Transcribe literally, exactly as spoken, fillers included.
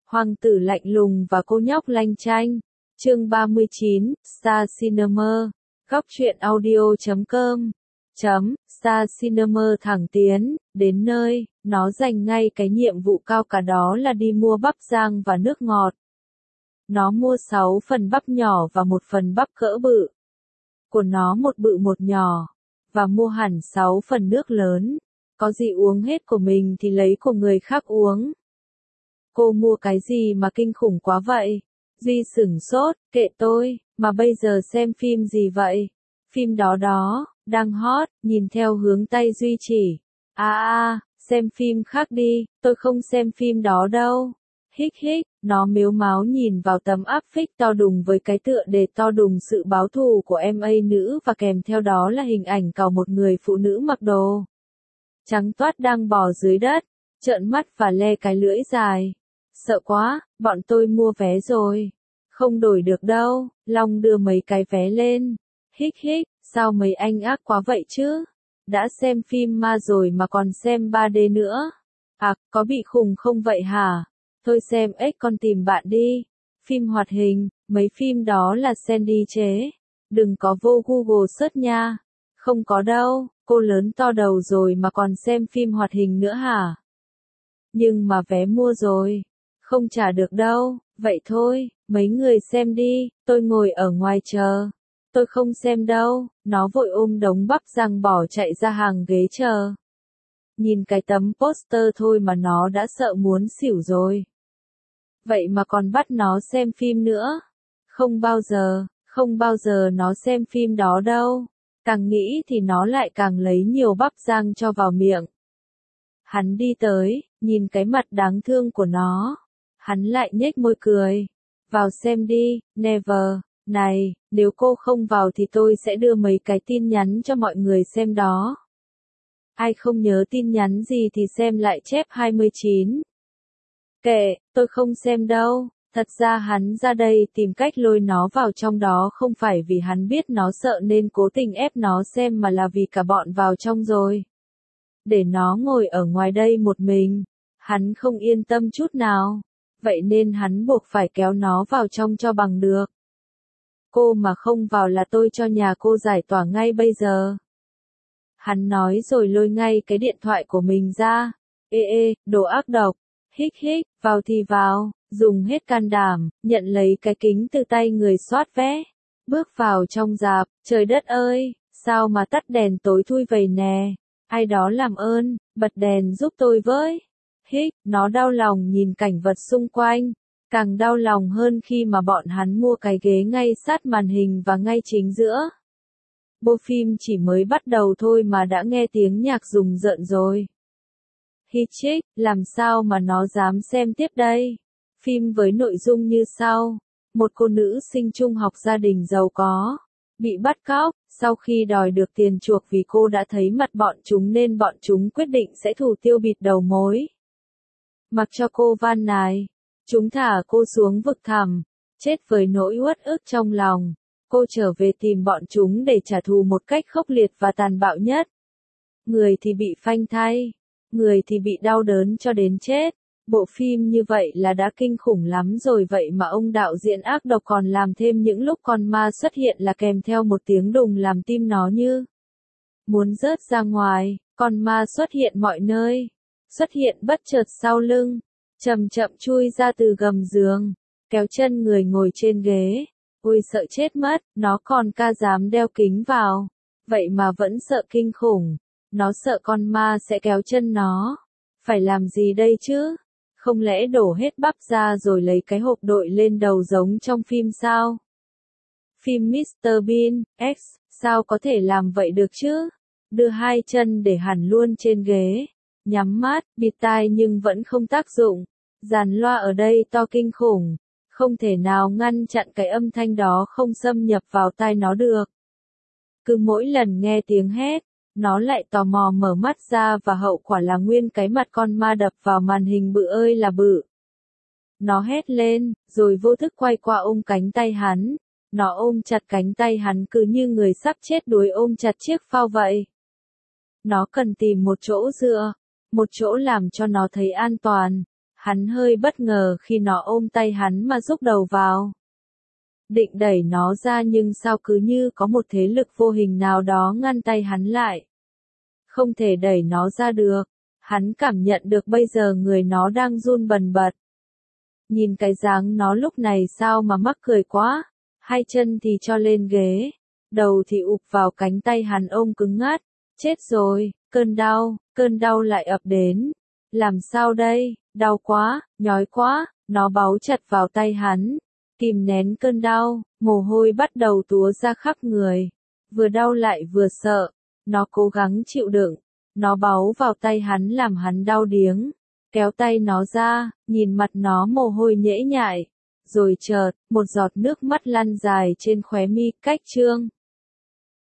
Hoàng tử lạnh lùng và cô nhóc lanh chanh. Chương ba mươi chín, Star Cinema. Góc truyện audio chấm com. Chấm, Star Cinema thẳng tiến, đến nơi, nó giành ngay cái nhiệm vụ cao cả đó là đi mua bắp rang và nước ngọt. Nó mua sáu phần bắp nhỏ và một phần bắp cỡ bự. Của nó một bự một nhỏ. Và mua hẳn sáu phần nước lớn. Có gì uống hết của mình thì lấy của người khác uống. Cô mua cái gì mà kinh khủng quá vậy? Duy sửng sốt, kệ tôi, mà bây giờ xem phim gì vậy? Phim đó đó, đang hot, nhìn theo hướng tay Duy chỉ. À à, xem phim khác đi, tôi không xem phim đó đâu. Hích hích, nó mếu máo nhìn vào tấm áp phích to đùng với cái tựa đề to đùng sự báo thù của em a nữ và kèm theo đó là hình ảnh cào một người phụ nữ mặc đồ trắng toát đang bò dưới đất, trợn mắt và le cái lưỡi dài. Sợ quá, bọn tôi mua vé rồi. Không đổi được đâu, Long đưa mấy cái vé lên. Hích hích, sao mấy anh ác quá vậy chứ? Đã xem phim ma rồi mà còn xem ba D nữa. À, có bị khùng không vậy hả? Thôi xem ếch con tìm bạn đi. Phim hoạt hình, mấy phim đó là Sandy chế. Đừng có vô Google search nha. Không có đâu, cô lớn to đầu rồi mà còn xem phim hoạt hình nữa hả? Nhưng mà vé mua rồi. Không trả được đâu, vậy thôi, mấy người xem đi, tôi ngồi ở ngoài chờ. Tôi không xem đâu, nó vội ôm đống bắp rang bỏ chạy ra hàng ghế chờ. Nhìn cái tấm poster thôi mà nó đã sợ muốn xỉu rồi. Vậy mà còn bắt nó xem phim nữa. Không bao giờ, không bao giờ nó xem phim đó đâu. Càng nghĩ thì nó lại càng lấy nhiều bắp rang cho vào miệng. Hắn đi tới, nhìn cái mặt đáng thương của nó. Hắn lại nhếch môi cười. Vào xem đi, Never. Này, nếu cô không vào thì tôi sẽ đưa mấy cái tin nhắn cho mọi người xem đó. Ai không nhớ tin nhắn gì thì xem lại chép hai mươi chín. Kệ, tôi không xem đâu. Thật ra hắn ra đây tìm cách lôi nó vào trong đó không phải vì hắn biết nó sợ nên cố tình ép nó xem mà là vì cả bọn vào trong rồi. Để nó ngồi ở ngoài đây một mình. Hắn không yên tâm chút nào. Vậy nên hắn buộc phải kéo nó vào trong cho bằng được. Cô mà không vào là tôi cho nhà cô giải tỏa ngay bây giờ. Hắn nói rồi lôi ngay cái điện thoại của mình ra. Ê ê, đồ ác độc. Hích hích, vào thì vào, dùng hết can đảm, nhận lấy cái kính từ tay người soát vé. Bước vào trong rạp, trời đất ơi, sao mà tắt đèn tối thui vậy nè. Ai đó làm ơn, bật đèn giúp tôi với. Hích, nó đau lòng nhìn cảnh vật xung quanh. Càng đau lòng hơn khi mà bọn hắn mua cái ghế ngay sát màn hình và ngay chính giữa. Bộ phim chỉ mới bắt đầu thôi mà đã nghe tiếng nhạc rùng rợn rồi. Hít chích, làm sao mà nó dám xem tiếp đây? Phim với nội dung như sau. Một cô nữ sinh trung học gia đình giàu có. Bị bắt cóc, sau khi đòi được tiền chuộc vì cô đã thấy mặt bọn chúng nên bọn chúng quyết định sẽ thủ tiêu bịt đầu mối. Mặc cho cô van nài. Chúng thả cô xuống vực thẳm, chết với nỗi uất ức trong lòng. Cô trở về tìm bọn chúng để trả thù một cách khốc liệt và tàn bạo nhất. Người thì bị phanh thay, người thì bị đau đớn cho đến chết. Bộ phim như vậy là đã kinh khủng lắm rồi vậy mà ông đạo diễn ác độc còn làm thêm những lúc con ma xuất hiện là kèm theo một tiếng đùng làm tim nó như muốn rớt ra ngoài. Con ma xuất hiện mọi nơi, xuất hiện bất chợt sau lưng. Chậm chậm chui ra từ gầm giường, kéo chân người ngồi trên ghế. Ôi sợ chết mất, nó còn ca dám đeo kính vào. Vậy mà vẫn sợ kinh khủng. Nó sợ con ma sẽ kéo chân nó. Phải làm gì đây chứ? Không lẽ đổ hết bắp ra rồi lấy cái hộp đội lên đầu giống trong phim sao? Phim mít tơ Bean, X, sao có thể làm vậy được chứ? Đưa hai chân để hẳn luôn trên ghế. Nhắm mắt, bịt tai nhưng vẫn không tác dụng. Dàn loa ở đây to kinh khủng. Không thể nào ngăn chặn cái âm thanh đó không xâm nhập vào tai nó được. Cứ mỗi lần nghe tiếng hét, nó lại tò mò mở mắt ra và hậu quả là nguyên cái mặt con ma đập vào màn hình bự ơi là bự. Nó hét lên, rồi vô thức quay qua ôm cánh tay hắn. Nó ôm chặt cánh tay hắn cứ như người sắp chết đuối ôm chặt chiếc phao vậy. Nó cần tìm một chỗ dựa. Một chỗ làm cho nó thấy an toàn. Hắn hơi bất ngờ khi nó ôm tay hắn mà rúc đầu vào. Định đẩy nó ra nhưng sao cứ như có một thế lực vô hình nào đó ngăn tay hắn lại. Không thể đẩy nó ra được. Hắn cảm nhận được bây giờ người nó đang run bần bật. Nhìn cái dáng nó lúc này sao mà mắc cười quá. Hai chân thì cho lên ghế. Đầu thì ụp vào cánh tay hắn ôm cứng ngắt. Chết rồi, cơn đau, cơn đau lại ập đến. Làm sao đây, đau quá, nhói quá, nó báu chặt vào tay hắn. Kìm nén cơn đau, mồ hôi bắt đầu túa ra khắp người. Vừa đau lại vừa sợ, nó cố gắng chịu đựng. Nó báu vào tay hắn làm hắn đau điếng. Kéo tay nó ra, nhìn mặt nó mồ hôi nhễ nhại. Rồi chợt, một giọt nước mắt lăn dài trên khóe mi, cách trương.